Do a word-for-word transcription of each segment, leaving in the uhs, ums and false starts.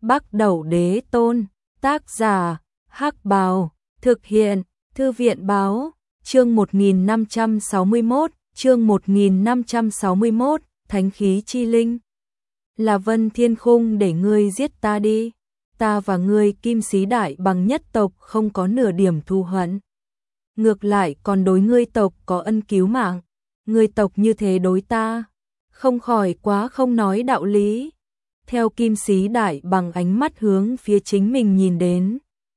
Bắc Đẩu Đế Tôn, tác giả, Hắc Bào, thực hiện, Thư viện Báo, chương một nghìn năm trăm sáu mươi mốt, chương một nghìn năm trăm sáu mươi mốt, Thánh khí chi linh. Là Vân Thiên Khung để ngươi giết ta đi, ta và ngươi Kim Sĩ Đại Bằng nhất tộc không có nửa điểm thù hận. Ngược lại còn đối ngươi tộc có ân cứu mạng, ngươi tộc như thế đối ta, không khỏi quá không nói đạo lý. Theo Kim Sĩ Đại Bằng ánh mắt hướng phía chính mình nhìn đến.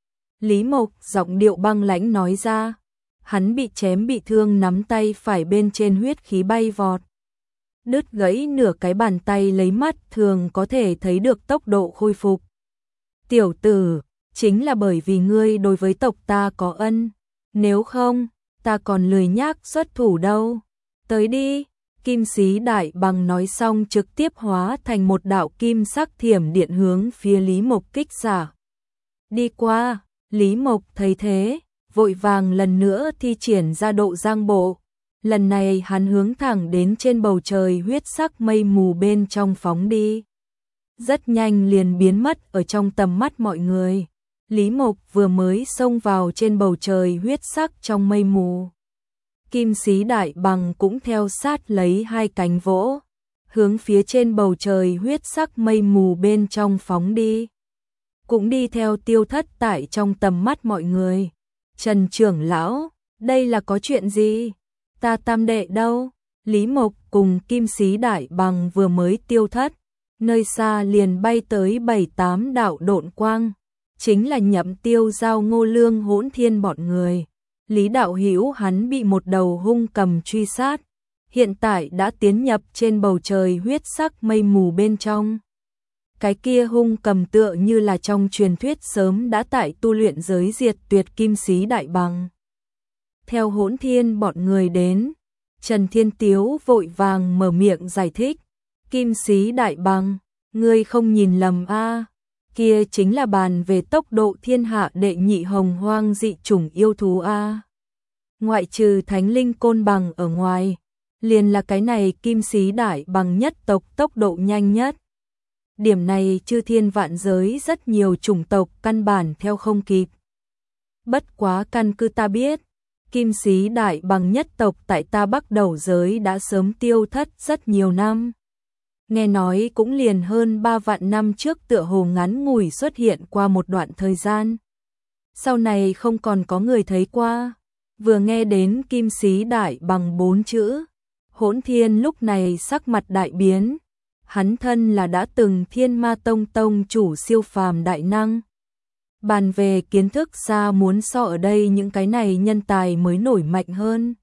Lý Mộc giọng điệu băng lãnh nói ra, hắn bị chém bị thương, nắm tay phải bên trên huyết khí bay vọt. Đứt gãy nửa cái bàn tay, lấy mắt thường có thể thấy được tốc độ khôi phục. Tiểu tử, chính là bởi vì ngươi đối với tộc ta có ân, nếu không, ta còn lười nhác xuất thủ đâu. Tới đi. Kim Sĩ Đại Bằng nói xong trực tiếp hóa thành một đạo kim sắc thiểm điện hướng phía Lý Mộc kích xả. Đi qua, Lý Mộc thấy thế, vội vàng lần nữa thi triển ra độ giang bộ. Lần này hắn hướng thẳng đến trên bầu trời huyết sắc mây mù bên trong phóng đi. Rất nhanh liền biến mất ở trong tầm mắt mọi người. Lý Mộc vừa mới xông vào trên bầu trời huyết sắc trong mây mù. Kim Sĩ Đại Bằng cũng theo sát lấy hai cánh vỗ, hướng phía trên bầu trời huyết sắc mây mù bên trong phóng đi. Cũng đi theo tiêu thất tại trong tầm mắt mọi người. Trần trưởng lão, đây là có chuyện gì? Ta tam đệ đâu? Lý Mộc cùng Kim Sĩ Đại Bằng vừa mới tiêu thất, nơi xa liền bay tới bảy tám đạo độn quang, chính là Nhậm Tiêu Giao, Ngô Lương, Hỗn Thiên bọn người. Lý Đạo Hữu hắn bị một đầu hung cầm truy sát, hiện tại đã tiến nhập trên bầu trời huyết sắc mây mù bên trong. Cái kia hung cầm tựa như là trong truyền thuyết sớm đã tại tu luyện giới diệt tuyệt Kim Sĩ Đại Bằng. Theo Hỗn Thiên bọn người đến, Trần Thiên Tiếu vội vàng mở miệng giải thích. Kim Sĩ Đại Bằng, ngươi không nhìn lầm a, kia chính là bàn về tốc độ thiên hạ đệ nhị hồng hoang dị chủng yêu thú a. Ngoại trừ Thánh Linh Côn Bằng ở ngoài, liền là cái này Kim Sĩ Đại Bằng nhất tộc tốc độ nhanh nhất. Điểm này chư thiên vạn giới rất nhiều chủng tộc căn bản theo không kịp. Bất quá căn cứ ta biết, Kim Sĩ Đại Bằng nhất tộc tại ta Bắc Đẩu giới đã sớm tiêu thất rất nhiều năm. Nghe nói cũng liền hơn ba vạn năm trước tựa hồ ngắn ngủi xuất hiện qua một đoạn thời gian. Sau này không còn có người thấy qua. Vừa nghe đến Kim Sĩ Đại Bằng bốn chữ, Hỗn Thiên lúc này sắc mặt đại biến. Hắn thân là đã từng Thiên Ma Tông tông chủ siêu phàm đại năng. Bàn về kiến thức xa muốn so ở đây những cái này nhân tài mới nổi mạnh hơn.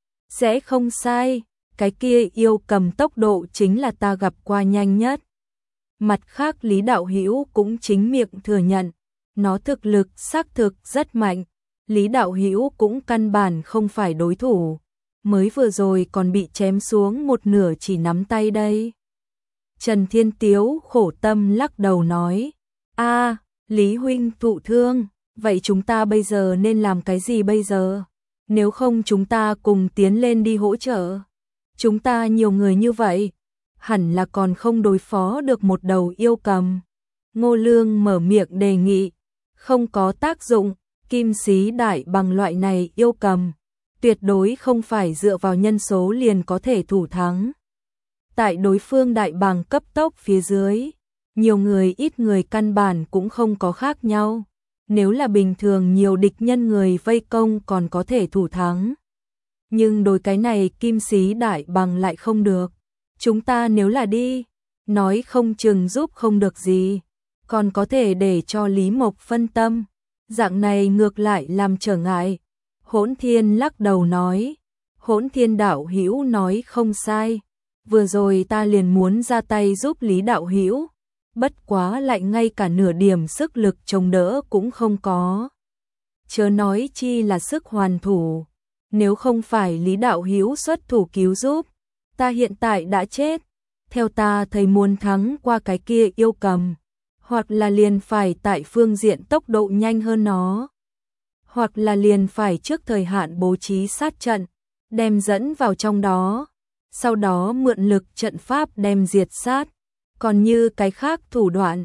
Sẽ không sai, cái kia yêu cầm tốc độ chính là ta gặp qua nhanh nhất. Mặt khác Lý Đạo Hữu cũng chính miệng thừa nhận, nó thực lực xác thực rất mạnh. Lý Đạo Hữu cũng căn bản không phải đối thủ, mới vừa rồi còn bị chém xuống một nửa chỉ nắm tay đây. Trần Thiên Tiếu khổ tâm lắc đầu nói, a, Lý huynh thụ thương, vậy chúng ta bây giờ nên làm cái gì bây giờ? Nếu không chúng ta cùng tiến lên đi hỗ trợ. Chúng ta nhiều người như vậy, hẳn là còn không đối phó được một đầu yêu cầm. Ngô Lương mở miệng đề nghị, không có tác dụng. Kim Sĩ Đại Bằng loại này yêu cầm, tuyệt đối không phải dựa vào nhân số liền có thể thủ thắng. Tại đối phương đại bàng cấp tốc phía dưới, nhiều người ít người căn bản cũng không có khác nhau. Nếu là bình thường nhiều địch nhân người vây công còn có thể thủ thắng. Nhưng đối cái này Kim Sĩ Đại Bằng lại không được. Chúng ta nếu là đi, nói không chừng giúp không được gì, còn có thể để cho Lý Mộc phân tâm. Dạng này ngược lại làm trở ngại. Hỗn Thiên lắc đầu nói, Hỗn Thiên Đạo Hữu nói không sai, vừa rồi ta liền muốn ra tay giúp Lý Đạo Hữu, bất quá lại ngay cả nửa điểm sức lực chống đỡ cũng không có. Chớ nói chi là sức hoàn thủ, nếu không phải Lý Đạo Hữu xuất thủ cứu giúp, ta hiện tại đã chết. Theo ta thấy muốn thắng qua cái kia yêu cầm, hoặc là liền phải tại phương diện tốc độ nhanh hơn nó, hoặc là liền phải trước thời hạn bố trí sát trận, đem dẫn vào trong đó, sau đó mượn lực trận pháp đem diệt sát. Còn như cái khác thủ đoạn,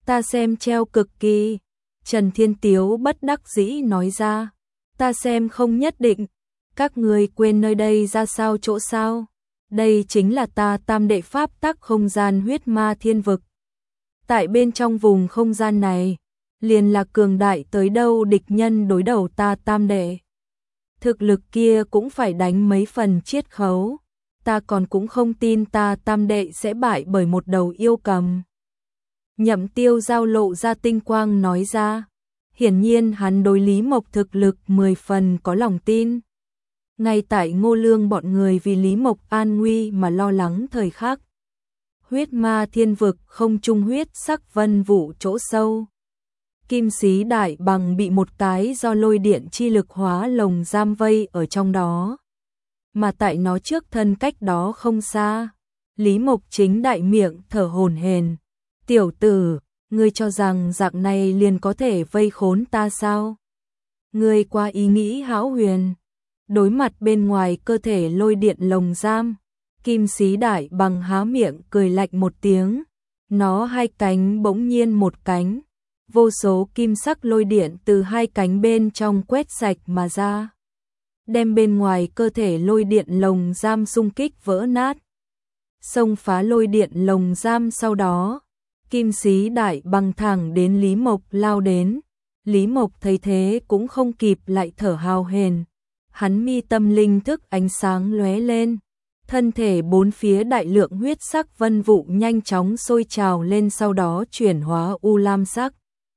Ta xem treo cực kỳ. Trần Thiên Tiếu bất đắc dĩ nói ra. Ta xem không nhất định. Các người quên nơi đây ra sao chỗ sao? Đây chính là ta tam đệ pháp tắc không gian huyết ma thiên vực. Tại bên trong vùng không gian này, liền là cường đại tới đâu địch nhân đối đầu ta tam đệ. Thực lực kia cũng phải đánh mấy phần chiết khấu. Ta còn cũng không tin ta tam đệ sẽ bại bởi một đầu yêu cầm. Nhậm Tiêu giao lộ ra tinh quang nói ra. Hiển nhiên hắn đối Lý Mộc thực lực mười phần có lòng tin. Ngay tại Ngô Lương bọn người vì Lý Mộc an nguy mà lo lắng thời khắc. Huyết ma thiên vực không trung huyết sắc vân vụ chỗ sâu. Kim sĩ đại bằng bị một cái do lôi điện chi lực hóa lồng giam vây ở trong đó. Mà tại nó trước thân cách đó không xa. Lý Mộc chính đại miệng thở hổn hển. Tiểu tử, ngươi cho rằng dạng này liền có thể vây khốn ta sao? Ngươi qua ý nghĩ hão huyền. Đối mặt bên ngoài cơ thể lôi điện lồng giam, Kim sĩ đại bằng há miệng cười lạnh một tiếng. Nó hai cánh bỗng nhiên một cánh. Vô số kim sắc lôi điện từ hai cánh bên trong quét sạch mà ra. Đem bên ngoài cơ thể lôi điện lồng giam xung kích vỡ nát. Xông phá lôi điện lồng giam sau đó. Kim sĩ đại bằng thẳng đến Lý Mộc lao đến. Lý Mộc thấy thế cũng không kịp lại thở hào hển. Hắn mi tâm linh thức ánh sáng lóe lên. Thân thể bốn phía đại lượng huyết sắc vân vụ nhanh chóng sôi trào lên sau đó chuyển hóa u lam sắc.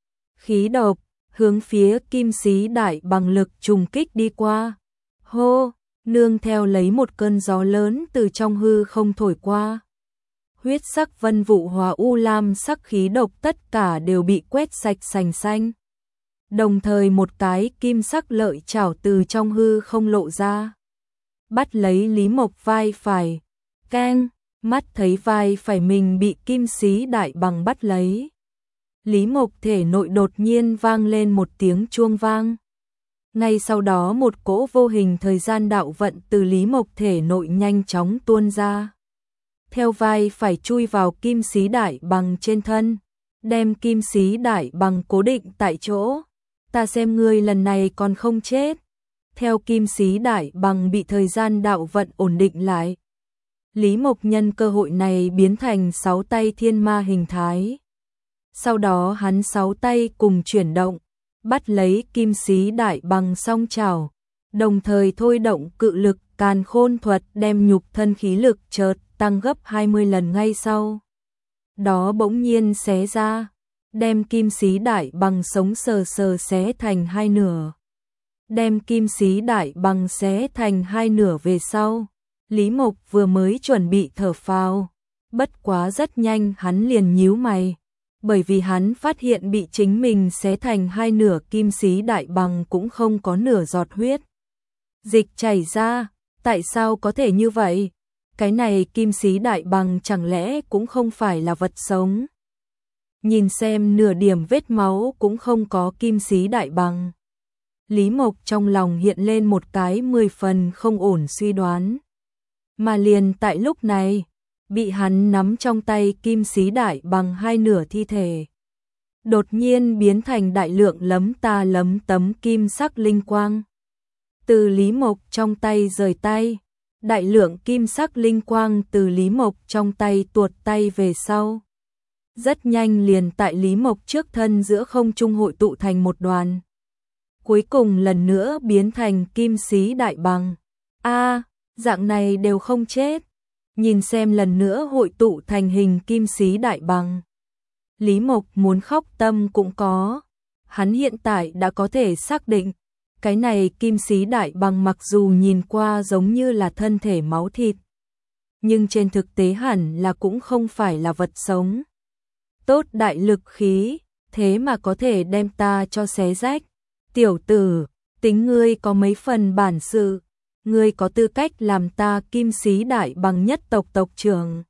Khí độc, hướng phía kim sĩ đại bằng lực trùng kích đi qua. Hô, nương theo lấy một cơn gió lớn từ trong hư không thổi qua. Huyết sắc vân vụ hóa u lam sắc khí độc tất cả đều bị quét sạch sành xanh. Đồng thời một cái kim sắc lợi chảo từ trong hư không lộ ra. Bắt lấy Lý Mộc vai phải. Keng, mắt thấy vai phải mình bị kim sĩ đại bằng bắt lấy. Lý Mộc thể nội đột nhiên vang lên một tiếng chuông vang. Ngay sau đó một cỗ vô hình thời gian đạo vận từ Lý Mộc thể nội nhanh chóng tuôn ra. Theo vai phải chui vào kim sĩ đại bằng trên thân, đem kim sĩ đại bằng cố định tại chỗ. Ta xem ngươi lần này còn không chết. Theo kim sĩ đại bằng bị thời gian đạo vận ổn định lại. Lý Mộc nhân cơ hội này biến thành sáu tay thiên ma hình thái. Sau đó hắn sáu tay cùng chuyển động, bắt lấy kim sĩ đại bằng song chảo, đồng thời thôi động cự lực càn khôn thuật đem nhục thân khí lực chợt tăng gấp hai mươi lần ngay sau. Đó bỗng nhiên xé ra, đem kim sĩ đại bằng sống sờ sờ xé thành hai nửa. Đem kim sĩ đại bằng xé thành hai nửa về sau, Lý Mộc vừa mới chuẩn bị thở phào, bất quá rất nhanh hắn liền nhíu mày. Bởi vì hắn phát hiện bị chính mình xé thành hai nửa kim sĩ đại bằng cũng không có nửa giọt huyết dịch chảy ra, tại sao có thể như vậy? Cái này kim sĩ đại bằng chẳng lẽ cũng không phải là vật sống? Nhìn xem nửa điểm vết máu cũng không có kim sĩ đại bằng. Lý Mộc trong lòng hiện lên một cái mười phần không ổn suy đoán. Mà liền tại lúc này, bị hắn nắm trong tay kim sĩ đại bằng hai nửa thi thể. Đột nhiên biến thành đại lượng lấm ta lấm tấm kim sắc linh quang. Từ Lý Mộc trong tay rời tay, đại lượng kim sắc linh quang từ Lý Mộc trong tay tuột tay về sau. Rất nhanh liền tại Lý Mộc trước thân giữa không trung hội tụ thành một đoàn. Cuối cùng lần nữa biến thành kim sĩ đại bằng. A, dạng này đều không chết. Nhìn xem lần nữa hội tụ thành hình kim sĩ đại bằng. Lý Mộc muốn khóc tâm cũng có. Hắn hiện tại đã có thể xác định, cái này kim sĩ đại bằng mặc dù nhìn qua giống như là thân thể máu thịt, nhưng trên thực tế hẳn là cũng không phải là vật sống. Tốt đại lực khí, thế mà có thể đem ta cho xé rách. Tiểu tử, tính ngươi có mấy phần bản sự. Ngươi có tư cách làm ta kim sĩ đại bằng nhất tộc tộc trưởng.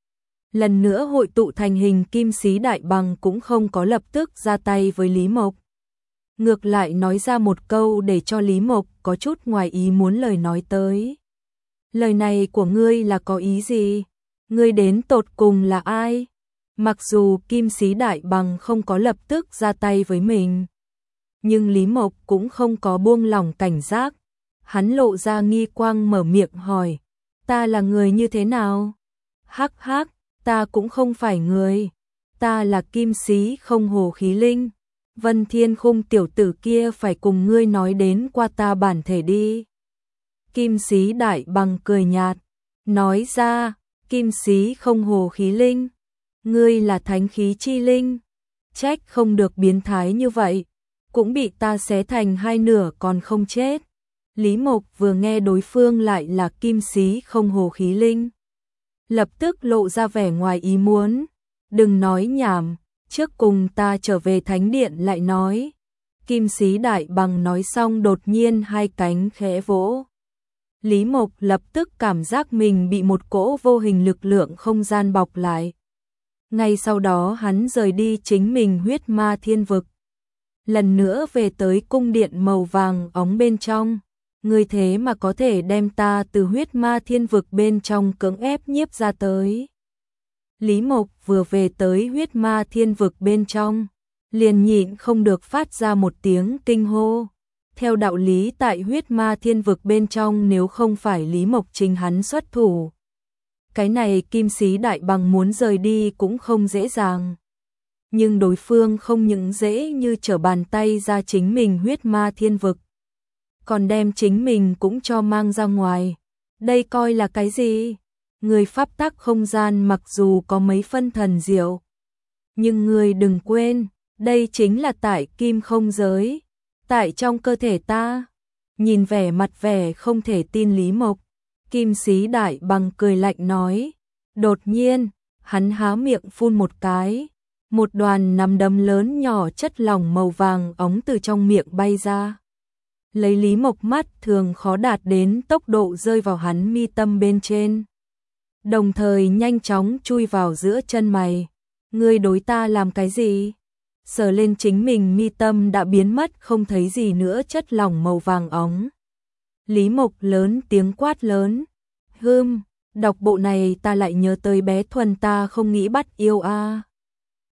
Lần nữa hội tụ thành hình kim sĩ đại bằng cũng không có lập tức ra tay với Lý Mộc. Ngược lại nói ra một câu để cho Lý Mộc có chút ngoài ý muốn lời nói tới. Lời này của ngươi là có ý gì? Ngươi đến tột cùng là ai? Mặc dù Kim Sĩ Đại Bằng không có lập tức ra tay với mình, nhưng Lý Mộc cũng không có buông lỏng cảnh giác. Hắn lộ ra nghi quang mở miệng hỏi, ta là người như thế nào? Hắc hắc, ta cũng không phải người, ta là Kim Sĩ không hồ khí linh. Vân Thiên Khung tiểu tử kia phải cùng ngươi nói đến qua ta bản thể đi. Kim Sĩ Đại Bằng cười nhạt, nói ra, Kim Sĩ không hồ khí linh, ngươi là thánh khí chi linh, trách không được biến thái như vậy, cũng bị ta xé thành hai nửa còn không chết. Lý Mộc vừa nghe đối phương lại là Kim Sĩ không hồ khí linh, lập tức lộ ra vẻ ngoài ý muốn, đừng nói nhảm, trước cùng ta trở về thánh điện lại nói. Kim Sĩ Đại Bằng nói xong đột nhiên hai cánh khẽ vỗ. Lý Mộc lập tức cảm giác mình bị một cỗ vô hình lực lượng không gian bọc lại. Ngay sau đó hắn rời đi chính mình huyết ma thiên vực. Lần nữa về tới cung điện màu vàng óng bên trong. Ngươi thế mà có thể đem ta từ huyết ma thiên vực bên trong cưỡng ép nhiếp ra tới. Lý Mộc vừa về tới huyết ma thiên vực bên trong, liền nhịn không được phát ra một tiếng kinh hô. Theo đạo lý tại huyết ma thiên vực bên trong nếu không phải Lý Mộc chính hắn xuất thủ, cái này Kim Sĩ Đại Bằng muốn rời đi cũng không dễ dàng. Nhưng đối phương không những dễ như trở bàn tay ra chính mình huyết ma thiên vực, còn đem chính mình cũng cho mang ra ngoài. Đây coi là cái gì? Người pháp tắc không gian mặc dù có mấy phân thần diệu, nhưng người đừng quên, đây chính là tại kim không giới, tại trong cơ thể ta. Nhìn vẻ mặt vẻ không thể tin Lý Mộc, Kim Sĩ Đại Bằng cười lạnh nói. Đột nhiên, hắn há miệng phun một cái, một đoàn nắm đấm lớn nhỏ chất lỏng màu vàng óng từ trong miệng bay ra. Lấy Lý Mộc mắt thường khó đạt đến tốc độ rơi vào hắn mi tâm bên trên, đồng thời nhanh chóng chui vào giữa chân mày. Ngươi đối ta làm cái gì? Sờ lên chính mình mi tâm đã biến mất không thấy gì nữa chất lỏng màu vàng óng. Lý Mộc lớn tiếng quát lớn. Hừm, đọc bộ này ta lại nhớ tới bé Thuần ta không nghĩ bắt yêu a. À.